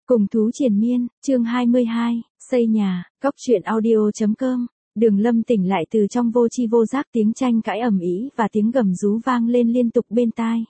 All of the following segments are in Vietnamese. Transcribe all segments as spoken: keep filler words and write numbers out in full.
Cùng thú triền miên, chương hai mươi hai, xây nhà, cóc truyện audio.com. Đường Lâm tỉnh lại từ trong vô tri vô giác, tiếng tranh cãi ầm ĩ và tiếng gầm rú vang lên liên tục bên tai.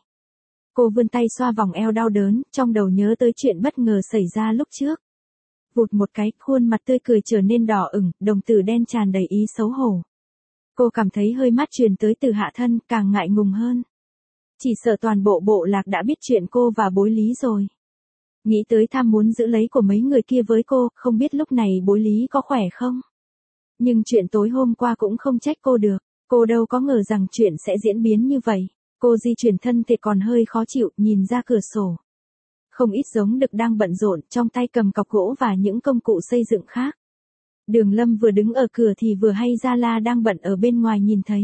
Cô vươn tay xoa vòng eo đau đớn, trong đầu nhớ tới chuyện bất ngờ xảy ra lúc trước. Vụt một cái, khuôn mặt tươi cười trở nên đỏ ửng, đồng tử đen tràn đầy ý xấu hổ. Cô cảm thấy hơi mát truyền tới từ hạ thân, càng ngại ngùng hơn. Chỉ sợ toàn bộ bộ lạc đã biết chuyện cô và Bối Lý rồi. Nghĩ tới tham muốn giữ lấy của mấy người kia với cô, không biết lúc này Bối Lý có khỏe không? Nhưng chuyện tối hôm qua cũng không trách cô được, cô đâu có ngờ rằng chuyện sẽ diễn biến như vậy. Cô di chuyển thân thể còn hơi khó chịu, nhìn ra cửa sổ. Không ít giống đực đang bận rộn, trong tay cầm cọc gỗ và những công cụ xây dựng khác. Đường Lâm vừa đứng ở cửa thì vừa hay Gia La đang bận ở bên ngoài nhìn thấy.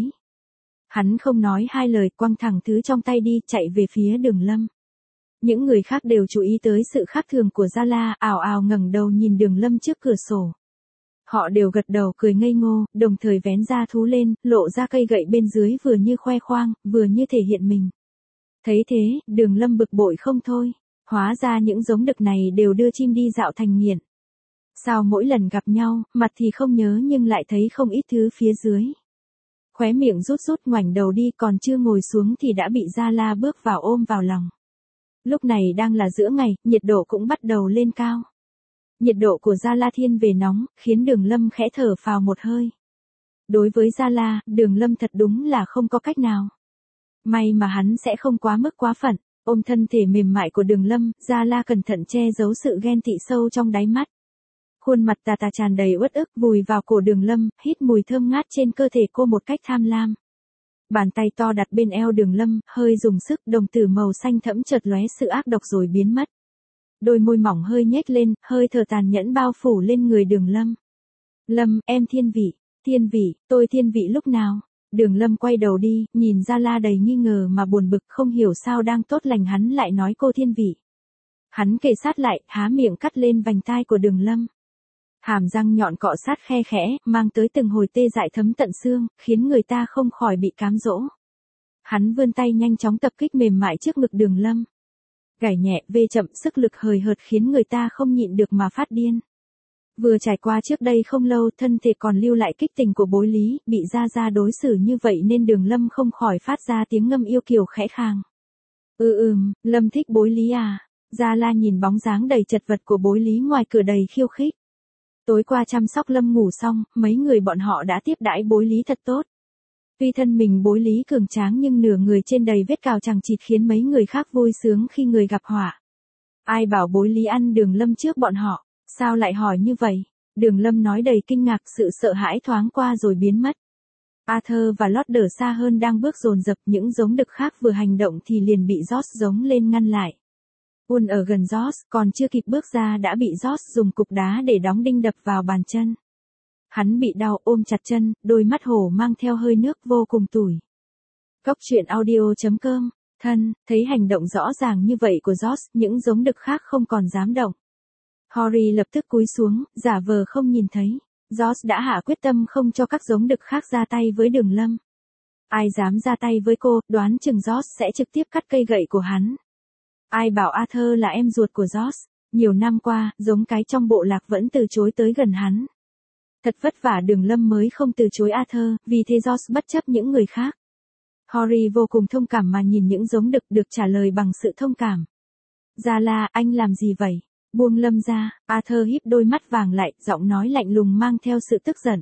Hắn không nói hai lời, quăng thẳng thứ trong tay đi, chạy về phía Đường Lâm. Những người khác đều chú ý tới sự khác thường của Gia La, ào ào ngẩng đầu nhìn Đường Lâm trước cửa sổ. Họ đều gật đầu cười ngây ngô, đồng thời vén da thú lên, lộ ra cây gậy bên dưới vừa như khoe khoang, vừa như thể hiện mình. Thấy thế, Đường Lâm bực bội không thôi. Hóa ra những giống đực này đều đưa chim đi dạo thành nghiện. Sao mỗi lần gặp nhau, mặt thì không nhớ nhưng lại thấy không ít thứ phía dưới. Khóe miệng rút rút, ngoảnh đầu đi, còn chưa ngồi xuống thì đã bị Gia La bước vào ôm vào lòng. Lúc này đang là giữa ngày, nhiệt độ cũng bắt đầu lên cao. Nhiệt độ của Gia La thiên về nóng, khiến Đường Lâm khẽ thở phào một hơi. Đối với Gia La, Đường Lâm thật đúng là không có cách nào. May mà hắn sẽ không quá mức quá phận. Ôm thân thể mềm mại của Đường Lâm, Gia La cẩn thận che giấu sự ghen tị sâu trong đáy mắt. Khuôn mặt tà tà tràn đầy uất ức, vùi vào cổ Đường Lâm, hít mùi thơm ngát trên cơ thể cô một cách tham lam. Bàn tay to đặt bên eo Đường Lâm, hơi dùng sức, đồng tử màu xanh thẫm chợt lóe sự ác độc rồi biến mất. Đôi môi mỏng hơi nhếch lên, hơi thở tàn nhẫn bao phủ lên người Đường Lâm. Lâm, em thiên vị, thiên vị, tôi thiên vị lúc nào? Đường Lâm quay đầu đi, nhìn Gia La đầy nghi ngờ mà buồn bực, không hiểu sao đang tốt lành hắn lại nói cô thiên vị. Hắn kề sát lại, há miệng cắt lên vành tai của Đường Lâm. Hàm răng nhọn cọ sát khe khẽ, mang tới từng hồi tê dại thấm tận xương, khiến người ta không khỏi bị cám dỗ. Hắn vươn tay nhanh chóng tập kích mềm mại trước ngực Đường Lâm. Gảy nhẹ, vê chậm, sức lực hời hợt khiến người ta không nhịn được mà phát điên. Vừa trải qua trước đây không lâu, thân thể còn lưu lại kích tình của Bối Lý, bị Gia Gia đối xử như vậy nên Đường Lâm không khỏi phát ra tiếng ngâm yêu kiều khẽ khàng. Ừ ừm, Lâm thích Bối Lý à? Gia La nhìn bóng dáng đầy chật vật của Bối Lý ngoài cửa đầy khiêu khích. Tối qua chăm sóc Lâm ngủ xong, mấy người bọn họ đã tiếp đãi Bối Lý thật tốt. Tuy thân mình Bối Lý cường tráng nhưng nửa người trên đầy vết cào chằng chịt khiến mấy người khác vui sướng khi người gặp họa. Ai bảo Bối Lý ăn Đường Lâm trước bọn họ? Sao lại hỏi như vậy? Đường Lâm nói đầy kinh ngạc, sự sợ hãi thoáng qua rồi biến mất. Arthur và Lót đỡ xa hơn đang bước dồn dập, những giống đực khác vừa hành động thì liền bị George giống lên ngăn lại. Uôn ở gần George, còn chưa kịp bước ra đã bị George dùng cục đá để đóng đinh đập vào bàn chân. Hắn bị đau, ôm chặt chân, đôi mắt hổ mang theo hơi nước vô cùng tủi. Cóc truyện audio.com, thân, thấy hành động rõ ràng như vậy của George, những giống đực khác không còn dám động. Harry lập tức cúi xuống, giả vờ không nhìn thấy. George đã hạ quyết tâm không cho các giống đực khác ra tay với Đường Lâm. Ai dám ra tay với cô, đoán chừng George sẽ trực tiếp cắt cây gậy của hắn. Ai bảo Arthur là em ruột của George, nhiều năm qua, giống cái trong bộ lạc vẫn từ chối tới gần hắn. Thật vất vả Đường Lâm mới không từ chối Arthur, vì thế George bất chấp những người khác. Harry vô cùng thông cảm mà nhìn những giống đực được trả lời bằng sự thông cảm. Gia La, anh làm gì vậy? Buông Lâm ra, Arthur híp đôi mắt vàng lại, giọng nói lạnh lùng mang theo sự tức giận.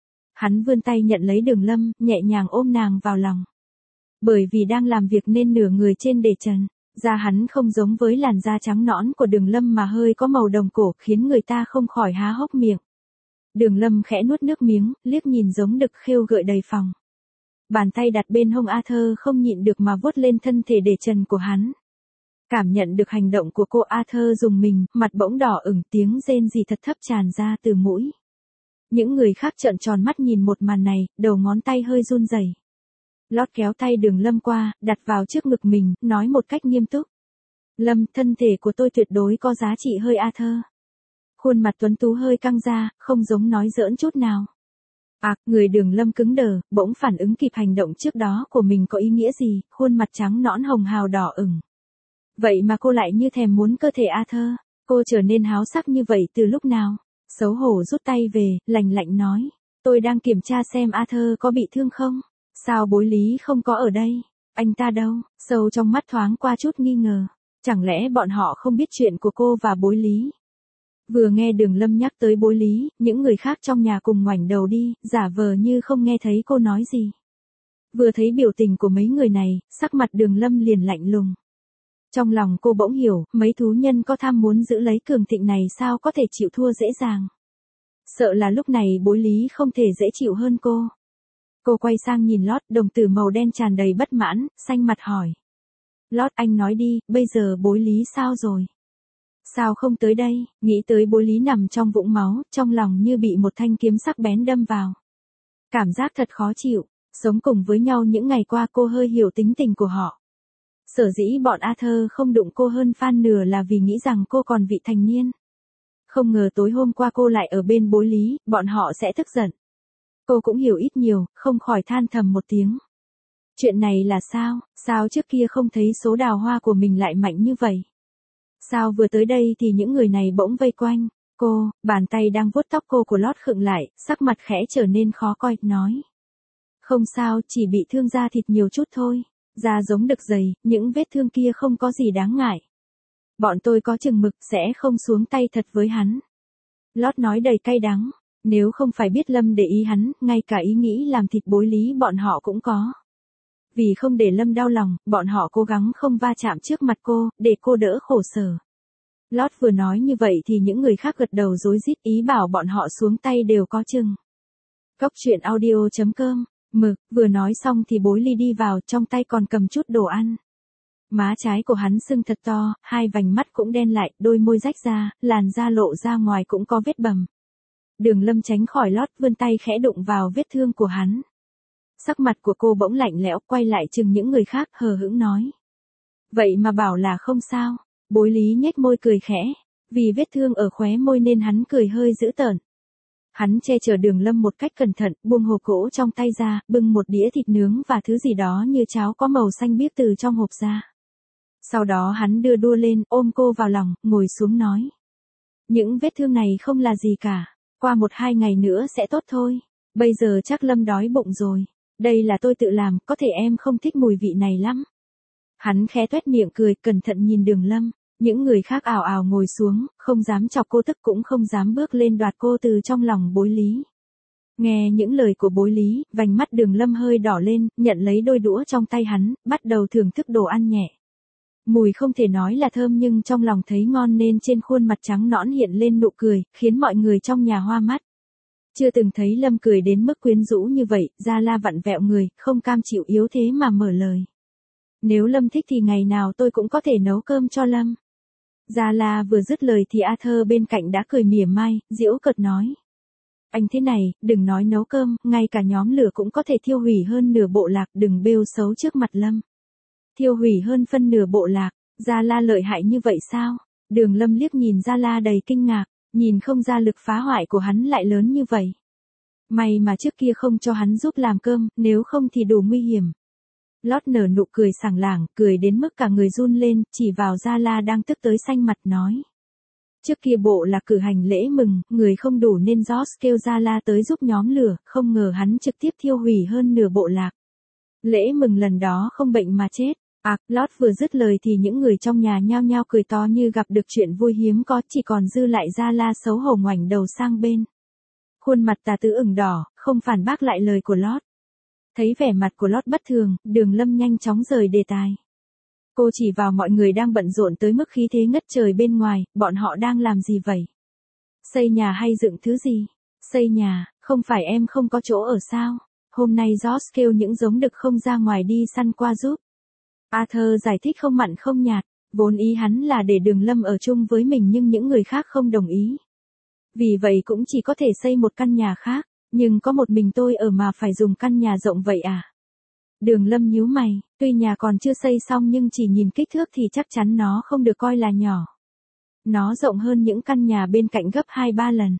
Hắn vươn tay nhận lấy Đường Lâm, nhẹ nhàng ôm nàng vào lòng. Bởi vì đang làm việc nên nửa người trên để trần, da hắn không giống với làn da trắng nõn của Đường Lâm mà hơi có màu đồng cổ, khiến người ta không khỏi há hốc miệng. Đường Lâm khẽ nuốt nước miếng, liếc nhìn giống đực khêu gợi đầy phòng. Bàn tay đặt bên hông Arthur không nhịn được mà vuốt lên thân thể để trần của hắn. Cảm nhận được hành động của cô, Arthur dùng mình, mặt bỗng đỏ ửng, tiếng rên rỉ thật thấp tràn ra từ mũi. Những người khác trợn tròn mắt nhìn một màn này, đầu ngón tay hơi run rẩy. Lót kéo tay Đường Lâm qua, đặt vào trước ngực mình, nói một cách nghiêm túc. Lâm, thân thể của tôi tuyệt đối có giá trị hơi Arthur. Khuôn mặt tuấn tú hơi căng ra, không giống nói giỡn chút nào. À, người Đường Lâm cứng đờ, bỗng phản ứng kịp hành động trước đó của mình có ý nghĩa gì, khuôn mặt trắng nõn hồng hào đỏ ửng. Vậy mà cô lại như thèm muốn cơ thể Arthur. Cô trở nên háo sắc như vậy từ lúc nào? Xấu hổ rút tay về, lạnh lạnh nói. Tôi đang kiểm tra xem Arthur có bị thương không? Sao bối lý không có ở đây? Anh ta đâu? Sâu trong mắt thoáng qua chút nghi ngờ. Chẳng lẽ bọn họ không biết chuyện của cô và bối lý? Vừa nghe Đường Lâm nhắc tới bối lý, những người khác trong nhà cùng ngoảnh đầu đi, giả vờ như không nghe thấy cô nói gì. Vừa thấy biểu tình của mấy người này, sắc mặt Đường Lâm liền lạnh lùng. Trong lòng cô bỗng hiểu, mấy thú nhân có tham muốn giữ lấy cường thịnh này sao có thể chịu thua dễ dàng. Sợ là lúc này bối lý không thể dễ chịu hơn cô. Cô quay sang nhìn Lót, đồng tử màu đen tràn đầy bất mãn, xanh mặt hỏi. Lót, anh nói đi, bây giờ bối lý sao rồi? Sao không tới đây? Nghĩ tới bối lý nằm trong vũng máu, trong lòng như bị một thanh kiếm sắc bén đâm vào. Cảm giác thật khó chịu, sống cùng với nhau những ngày qua cô hơi hiểu tính tình của họ. Sở dĩ bọn Arthur không đụng cô hơn phân nửa là vì nghĩ rằng cô còn vị thành niên. Không ngờ tối hôm qua cô lại ở bên bối lý, bọn họ sẽ tức giận. Cô cũng hiểu ít nhiều, không khỏi than thầm một tiếng. Chuyện này là sao, sao trước kia không thấy số đào hoa của mình lại mạnh như vậy? Sao vừa tới đây thì những người này bỗng vây quanh, cô, bàn tay đang vuốt tóc cô của Lót khựng lại, sắc mặt khẽ trở nên khó coi, nói. Không sao, chỉ bị thương da thịt nhiều chút thôi, da giống đực dày, những vết thương kia không có gì đáng ngại. Bọn tôi có chừng mực sẽ không xuống tay thật với hắn. Lót nói đầy cay đắng, nếu không phải biết Lâm để ý hắn, ngay cả ý nghĩ làm thịt bối lý bọn họ cũng có. Vì không để Lâm đau lòng, bọn họ cố gắng không va chạm trước mặt cô, để cô đỡ khổ sở. Lót vừa nói như vậy thì những người khác gật đầu rối rít ý bảo bọn họ xuống tay đều có chừng. Cóc truyện audio chấm com, mực, vừa nói xong thì bối ly đi vào, trong tay còn cầm chút đồ ăn. Má trái của hắn sưng thật to, hai vành mắt cũng đen lại, đôi môi rách ra, làn da lộ ra ngoài cũng có vết bầm. Đường Lâm tránh khỏi Lót, vươn tay khẽ đụng vào vết thương của hắn. Sắc mặt của cô bỗng lạnh lẽo, quay lại chừng những người khác, hờ hững nói. Vậy mà bảo là không sao. Bối lý nhếch môi cười khẽ, vì vết thương ở khóe môi nên hắn cười hơi dữ tợn. Hắn che chở Đường Lâm một cách cẩn thận, buông hộp gỗ trong tay ra, bưng một đĩa thịt nướng và thứ gì đó như cháo có màu xanh biếc từ trong hộp ra. Sau đó hắn đưa đua lên, ôm cô vào lòng, ngồi xuống nói. Những vết thương này không là gì cả, qua một hai ngày nữa sẽ tốt thôi. Bây giờ chắc Lâm đói bụng rồi. Đây là tôi tự làm, có thể em không thích mùi vị này lắm. Hắn khẽ toét miệng cười, cẩn thận nhìn Đường Lâm. Những người khác ào ào ngồi xuống, không dám chọc cô tức cũng không dám bước lên đoạt cô từ trong lòng bối lý. Nghe những lời của bối lý, vành mắt Đường Lâm hơi đỏ lên, nhận lấy đôi đũa trong tay hắn, bắt đầu thưởng thức đồ ăn nhẹ. Mùi không thể nói là thơm nhưng trong lòng thấy ngon nên trên khuôn mặt trắng nõn hiện lên nụ cười, khiến mọi người trong nhà hoa mắt. Chưa từng thấy Lâm cười đến mức quyến rũ như vậy, Gia La vặn vẹo người, không cam chịu yếu thế mà mở lời. Nếu Lâm thích thì ngày nào tôi cũng có thể nấu cơm cho Lâm. Gia La vừa dứt lời thì Arthur bên cạnh đã cười mỉa mai, giễu cợt nói. Anh thế này, đừng nói nấu cơm, ngay cả nhóm lửa cũng có thể thiêu hủy hơn nửa bộ lạc, đừng bêu xấu trước mặt Lâm. Thiêu hủy hơn phân nửa bộ lạc, Gia La lợi hại như vậy sao? Đường Lâm liếc nhìn Gia La đầy kinh ngạc, nhìn không ra lực phá hoại của hắn lại lớn như vậy. May mà trước kia không cho hắn giúp làm cơm, nếu không thì đủ nguy hiểm. Lót nở nụ cười sảng lảng, cười đến mức cả người run lên, chỉ vào Gia La đang tức tới xanh mặt nói. Trước kia bộ là cử hành lễ mừng, người không đủ nên George kêu Gia La tới giúp nhóm lửa, không ngờ hắn trực tiếp thiêu hủy hơn nửa bộ lạc. Lễ mừng lần đó không bệnh mà chết. À, Lót vừa dứt lời thì những người trong nhà nhao nhao cười to như gặp được chuyện vui hiếm có, chỉ còn dư lại Gia La xấu hổ ngoảnh đầu sang bên. Khuôn mặt tà tứ ửng đỏ, không phản bác lại lời của Lót. Thấy vẻ mặt của Lót bất thường, Đường Lâm nhanh chóng rời đề tài. Cô chỉ vào mọi người đang bận rộn tới mức khí thế ngất trời bên ngoài, bọn họ đang làm gì vậy? Xây nhà hay dựng thứ gì? Xây nhà, không phải em không có chỗ ở sao? Hôm nay George kêu những giống đực không ra ngoài đi săn qua giúp. Arthur giải thích không mặn không nhạt, vốn ý hắn là để Đường Lâm ở chung với mình nhưng những người khác không đồng ý. Vì vậy cũng chỉ có thể xây một căn nhà khác, nhưng có một mình tôi ở mà phải dùng căn nhà rộng vậy à? Đường Lâm nhíu mày, tuy nhà còn chưa xây xong nhưng chỉ nhìn kích thước thì chắc chắn nó không được coi là nhỏ. Nó rộng hơn những căn nhà bên cạnh gấp hai ba lần.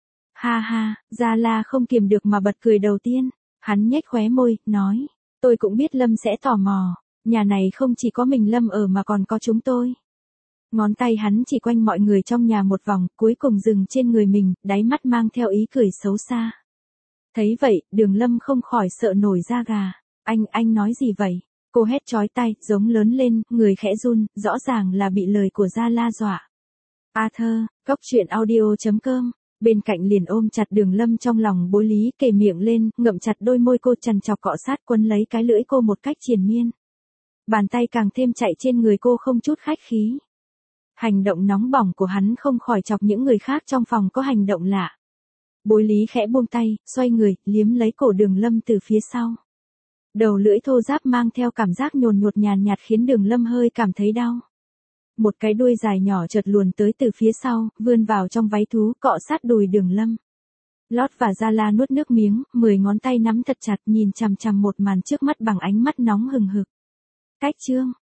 Ha ha, Gia La không kiềm được mà bật cười đầu tiên, hắn nhếch khóe môi, nói, tôi cũng biết Lâm sẽ tò mò. Nhà này không chỉ có mình Lâm ở mà còn có chúng tôi. Ngón tay hắn chỉ quanh mọi người trong nhà một vòng, cuối cùng dừng trên người mình, đáy mắt mang theo ý cười xấu xa. Thấy vậy, Đường Lâm không khỏi sợ nổi da gà. Anh, anh nói gì vậy? Cô hét chói tai, giống lớn lên, người khẽ run, rõ ràng là bị lời của Gia La dọa. A Thơ, Cốc Truyện Audio chấm com. Bên cạnh liền ôm chặt Đường Lâm trong lòng bối lý, kề miệng lên, ngậm chặt đôi môi cô trằn trọc cọ sát quấn lấy cái lưỡi cô một cách triền miên. Bàn tay càng thêm chạy trên người cô không chút khách khí. Hành động nóng bỏng của hắn không khỏi chọc những người khác trong phòng có hành động lạ. Bối lý khẽ buông tay, xoay người, liếm lấy cổ Đường Lâm từ phía sau. Đầu lưỡi thô ráp mang theo cảm giác nhồn nhột nhàn nhạt khiến Đường Lâm hơi cảm thấy đau. Một cái đuôi dài nhỏ chợt luồn tới từ phía sau, vươn vào trong váy thú, cọ sát đùi Đường Lâm. Lót và Gia La nuốt nước miếng, mười ngón tay nắm thật chặt nhìn chằm chằm một màn trước mắt bằng ánh mắt nóng hừng hực. Cách chương